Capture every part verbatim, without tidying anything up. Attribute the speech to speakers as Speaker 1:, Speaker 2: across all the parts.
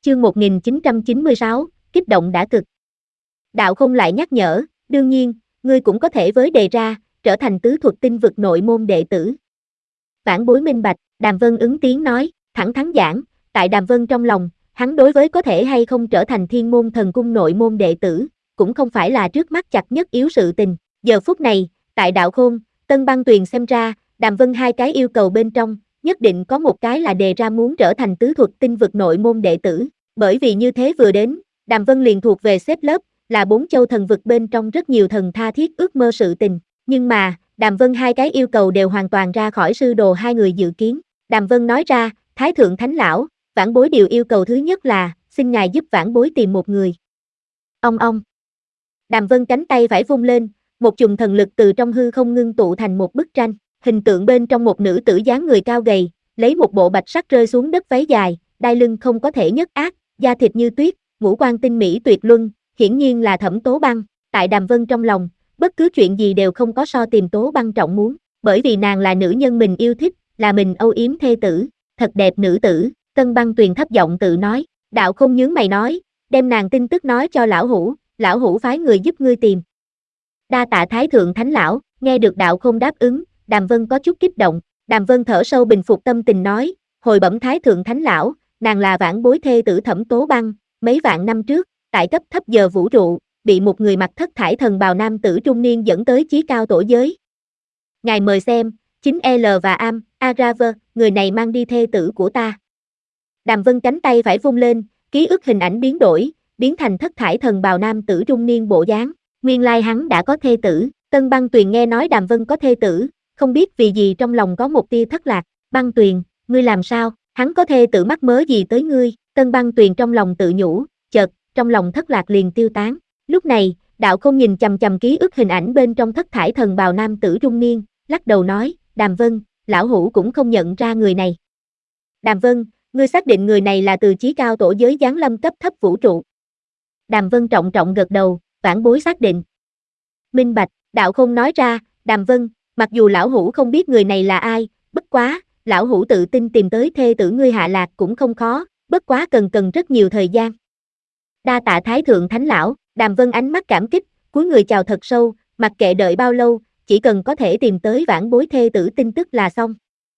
Speaker 1: chương một nghìn chín trăm chín mươi sáu, kích động đã cực. Đạo Không lại nhắc nhở, đương nhiên, ngươi cũng có thể với đề ra, trở thành tứ thuật tinh vực nội môn đệ tử. Vãn Bối minh bạch, Đàm Vân ứng tiếng nói, thẳng thắn giảng, tại Đàm Vân trong lòng, hắn đối với có thể hay không trở thành Thiên Môn Thần Cung nội môn đệ tử, cũng không phải là trước mắt chặt nhất yếu sự tình. Giờ phút này, tại Đạo Khôn, Tân Băng Tuyền xem ra, Đàm Vân hai cái yêu cầu bên trong, nhất định có một cái là đề ra muốn trở thành tứ thuật tinh vực nội môn đệ tử, bởi vì như thế vừa đến, Đàm Vân liền thuộc về xếp lớp, là bốn châu thần vực bên trong rất nhiều thần tha thiết ước mơ sự tình, nhưng mà, Đàm Vân hai cái yêu cầu đều hoàn toàn ra khỏi sư đồ hai người dự kiến. Đàm Vân nói ra, Thái Thượng Thánh Lão, Vãn Bối điều yêu cầu thứ nhất là, xin ngài giúp Vãn Bối tìm một người. Ông ông. Đàm Vân cánh tay phải vung lên, một chùm thần lực từ trong hư không ngưng tụ thành một bức tranh, hình tượng bên trong một nữ tử dáng người cao gầy, lấy một bộ bạch sắc rơi xuống đất váy dài, đai lưng không có thể nhất ác, da thịt như tuyết, ngũ quan tinh mỹ tuyệt luân, hiển nhiên là Thẩm Tố Băng. Tại Đàm Vân trong lòng, bất cứ chuyện gì đều không có so tìm Tố Băng trọng muốn, bởi vì nàng là nữ nhân mình yêu thích, là mình âu yếm thê tử, thật đẹp nữ tử. Tân Băng Tuyền thấp giọng tự nói, Đạo Không nhướng mày nói, đem nàng tin tức nói cho lão hủ, lão hủ phái người giúp ngươi tìm. Đa tạ Thái Thượng Thánh Lão. Nghe được Đạo Không đáp ứng, Đàm Vân có chút kích động. Đàm Vân thở sâu bình phục tâm tình nói, hồi bẩm Thái Thượng Thánh Lão, nàng là Vãn Bối thê tử Thẩm Tố Băng, mấy vạn năm trước, tại cấp thấp giờ vũ trụ, bị một người mặc thất thải thần bào nam tử trung niên dẫn tới chí cao tổ giới. Ngài mời xem, chính L và Am, Araver, người này mang đi thê tử của ta. Đàm Vân cánh tay phải vung lên, ký ức hình ảnh biến đổi, biến thành thất thải thần bào nam tử trung niên bộ dáng. Nguyên lai hắn đã có thê tử. Tân Băng Tuyền nghe nói Đàm Vân có thê tử, không biết vì gì trong lòng có một tia thất lạc. Băng Tuyền, ngươi làm sao? Hắn có thê tử mắc mớ gì tới ngươi? Tân Băng Tuyền trong lòng tự nhủ, chợt, trong lòng thất lạc liền tiêu tán. Lúc này, Đạo Không nhìn chằm chằm ký ức hình ảnh bên trong thất thải thần bào nam tử trung niên, lắc đầu nói, Đàm Vân, lão hủ cũng không nhận ra người này. Đàm Vân, ngươi xác định người này là từ chí cao tổ giới giáng lâm cấp thấp vũ trụ. Đàm Vân trọng trọng gật đầu, Vãn Bối xác định. Minh bạch, Đạo Không nói ra, Đàm Vân, mặc dù lão hủ không biết người này là ai, bất quá, lão hủ tự tin tìm tới thê tử ngươi hạ lạc cũng không khó, bất quá cần cần rất nhiều thời gian. Đa tạ Thái Thượng Thánh Lão. Đàm Vân ánh mắt cảm kích, cúi người chào thật sâu, mặc kệ đợi bao lâu, chỉ cần có thể tìm tới Vãn Bối thê tử tin tức là xong.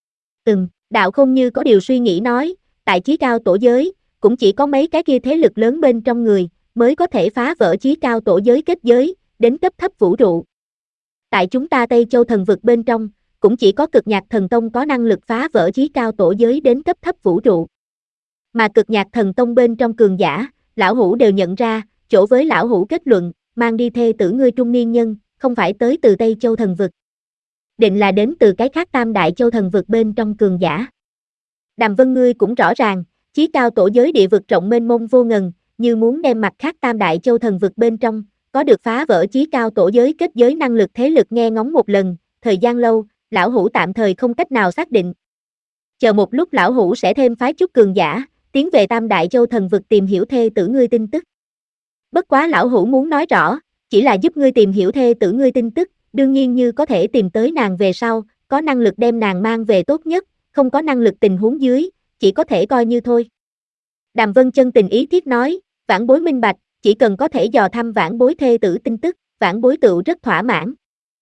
Speaker 1: Ừm, Đạo Không như có điều suy nghĩ nói, tại chí cao tổ giới, cũng chỉ có mấy cái kia thế lực lớn bên trong người, mới có thể phá vỡ chí cao tổ giới kết giới, đến cấp thấp vũ trụ. Tại chúng ta Tây Châu thần vực bên trong, cũng chỉ có Cực Nhạc Thần Tông có năng lực phá vỡ chí cao tổ giới đến cấp thấp vũ trụ. Mà Cực Nhạc Thần Tông bên trong cường giả, lão hủ đều nhận ra, chỗ với lão hủ kết luận, mang đi thê tử ngươi trung niên nhân, không phải tới từ Tây Châu thần vực. Định là đến từ cái khác Tam Đại Châu thần vực bên trong cường giả. Đàm Vân ngươi cũng rõ ràng, chí cao tổ giới địa vực rộng mênh mông vô ngần, như muốn đem mặt khác Tam Đại Châu thần vực bên trong, có được phá vỡ chí cao tổ giới kết giới năng lực thế lực nghe ngóng một lần, thời gian lâu, lão hủ tạm thời không cách nào xác định. Chờ một lúc lão hủ sẽ thêm phái chút cường giả, tiến về Tam Đại Châu thần vực tìm hiểu thê tử ngươi tin tức. Bất quá lão hủ muốn nói rõ, chỉ là giúp ngươi tìm hiểu thê tử ngươi tin tức, đương nhiên như có thể tìm tới nàng về sau, có năng lực đem nàng mang về tốt nhất, không có năng lực tình huống dưới, chỉ có thể coi như thôi. Đàm Vân chân tình ý thiết nói, Vãn Bối minh bạch, chỉ cần có thể dò thăm Vãn Bối thê tử tin tức, Vãn Bối tựu rất thỏa mãn.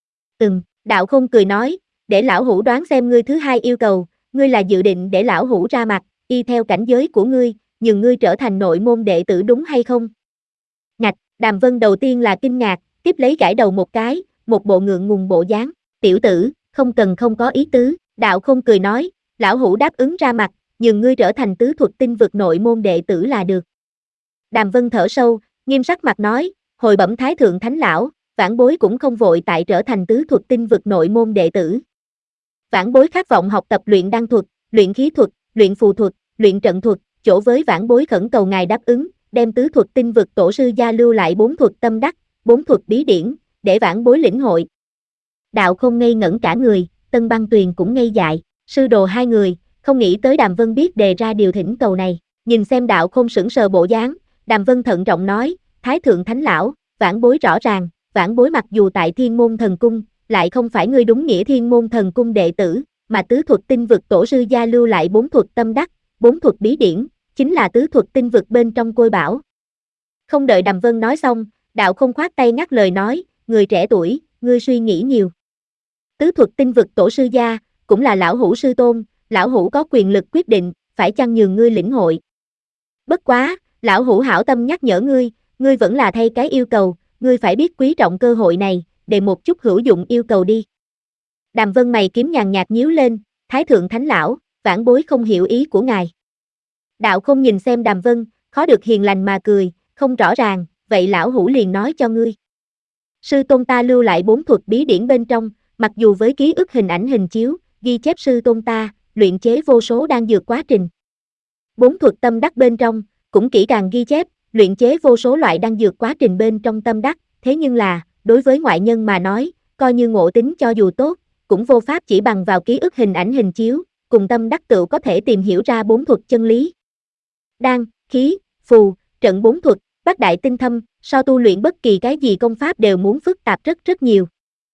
Speaker 1: Ừm, Đạo Không cười nói, để lão hủ đoán xem ngươi thứ hai yêu cầu, ngươi là dự định để lão hủ ra mặt, y theo cảnh giới của ngươi, nhường ngươi trở thành nội môn đệ tử đúng hay không? Ngạch, Đàm Vân đầu tiên là kinh ngạc, tiếp lấy gãi đầu một cái, một bộ ngượng ngùng bộ dáng, tiểu tử, không cần không có ý tứ. Đạo Không cười nói, lão hủ đáp ứng ra mặt, nhường ngươi trở thành tứ thuật tinh vực nội môn đệ tử là được. Đàm Vân thở sâu, nghiêm sắc mặt nói, hồi bẩm Thái Thượng Thánh Lão, Vãn Bối cũng không vội tại trở thành tứ thuật tinh vực nội môn đệ tử. Vãn Bối khát vọng học tập luyện đan thuật, luyện khí thuật, luyện phù thuật, luyện trận thuật, chỗ với Vãn Bối khẩn cầu ngài đáp ứng, đem tứ thuật tinh vực tổ sư gia lưu lại bốn thuật tâm đắc, bốn thuật bí điển, để Vãn Bối lĩnh hội. Đạo Không ngây ngẩn cả người, Tân Băng Tuyền cũng ngây dại, sư đồ hai người, không nghĩ tới Đàm Vân biết đề ra điều thỉnh cầu này, nhìn xem Đạo Không sững sờ bộ dáng, Đàm Vân thận trọng nói, Thái Thượng Thánh Lão, Vãn Bối rõ ràng, Vãn Bối mặc dù tại Thiên Môn Thần Cung, lại không phải ngươi đúng nghĩa Thiên Môn Thần Cung đệ tử, mà tứ thuật tinh vực tổ sư gia lưu lại bốn thuật tâm đắc, bốn thuật bí điển, chính là tứ thuật tinh vực bên trong côi bảo. Không đợi Đàm Vân nói xong, Đạo Không khoát tay ngắt lời nói, người trẻ tuổi, ngươi suy nghĩ nhiều. Tứ thuật tinh vực tổ sư gia, cũng là lão hủ sư tôn, lão hủ có quyền lực quyết định, phải chăng nhường ngươi lĩnh hội. Bất quá, lão hủ hảo tâm nhắc nhở ngươi, ngươi vẫn là thay cái yêu cầu, ngươi phải biết quý trọng cơ hội này, để một chút hữu dụng yêu cầu đi. Đàm Vân mày kiếm nhàn nhạt nhíu lên, Thái thượng thánh lão, vãn bối không hiểu ý của ngài. Đạo Không nhìn xem Đàm Vân, khó được hiền lành mà cười, không rõ ràng, vậy lão hủ liền nói cho ngươi. Sư tôn ta lưu lại bốn thuật bí điển bên trong, mặc dù với ký ức hình ảnh hình chiếu, ghi chép sư tôn ta, luyện chế vô số đan dược quá trình. Bốn thuật tâm đắc bên trong, cũng kỹ càng ghi chép, luyện chế vô số loại đan dược quá trình bên trong tâm đắc, thế nhưng là, đối với ngoại nhân mà nói, coi như ngộ tính cho dù tốt, cũng vô pháp chỉ bằng vào ký ức hình ảnh hình chiếu, cùng tâm đắc tựu có thể tìm hiểu ra bốn thuật chân lý. Đan, khí, phù, trận bốn thuật, bát đại tinh thâm, so tu luyện bất kỳ cái gì công pháp đều muốn phức tạp rất rất nhiều.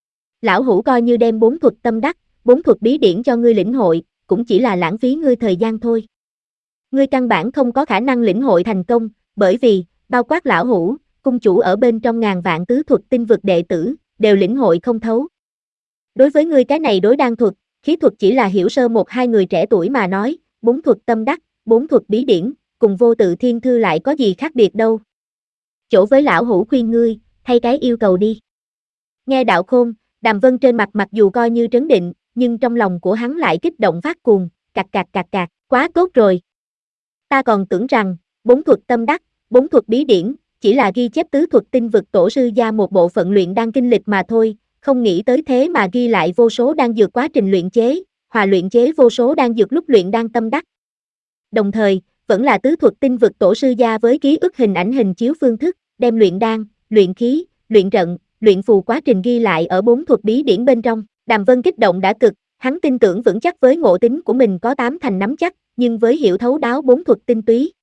Speaker 1: Lão hủ coi như đem bốn thuật tâm đắc, bốn thuật bí điển cho ngươi lĩnh hội, cũng chỉ là lãng phí ngươi thời gian thôi. Ngươi căn bản không có khả năng lĩnh hội thành công, bởi vì, bao quát lão hủ, cung chủ ở bên trong ngàn vạn tứ thuật tinh vực đệ tử, đều lĩnh hội không thấu. Đối với ngươi cái này đối đan thuật, khí thuật chỉ là hiểu sơ một hai người trẻ tuổi mà nói, bốn thuật tâm đắc, bốn thuật bí điển, cùng vô tự thiên thư lại có gì khác biệt đâu. Chỗ với lão hủ khuyên ngươi, thay cái yêu cầu đi. Nghe Đạo Khôn, Đàm Vân trên mặt mặc dù coi như trấn định, nhưng trong lòng của hắn lại kích động phát cuồng, cạc cạc cạc cạc, quá tốt rồi. Ta còn tưởng rằng, bốn thuật tâm đắc, bốn thuật bí điển, chỉ là ghi chép tứ thuật tinh vực tổ sư gia một bộ phận luyện đan kinh lịch mà thôi, không nghĩ tới thế mà ghi lại vô số đan dược quá trình luyện chế, hòa luyện chế vô số đan dược lúc luyện đan tâm đắc. Đồng thời, vẫn là tứ thuật tinh vực tổ sư gia với ký ức hình ảnh hình chiếu phương thức, đem luyện đan, luyện khí, luyện trận, luyện phù quá trình ghi lại ở bốn thuật bí điển bên trong. Đàm Vân kích động đã cực, hắn tin tưởng vững chắc với ngộ tính của mình có tám thành nắm chắc, nhưng với hiểu thấu đáo bốn thuật tinh túy,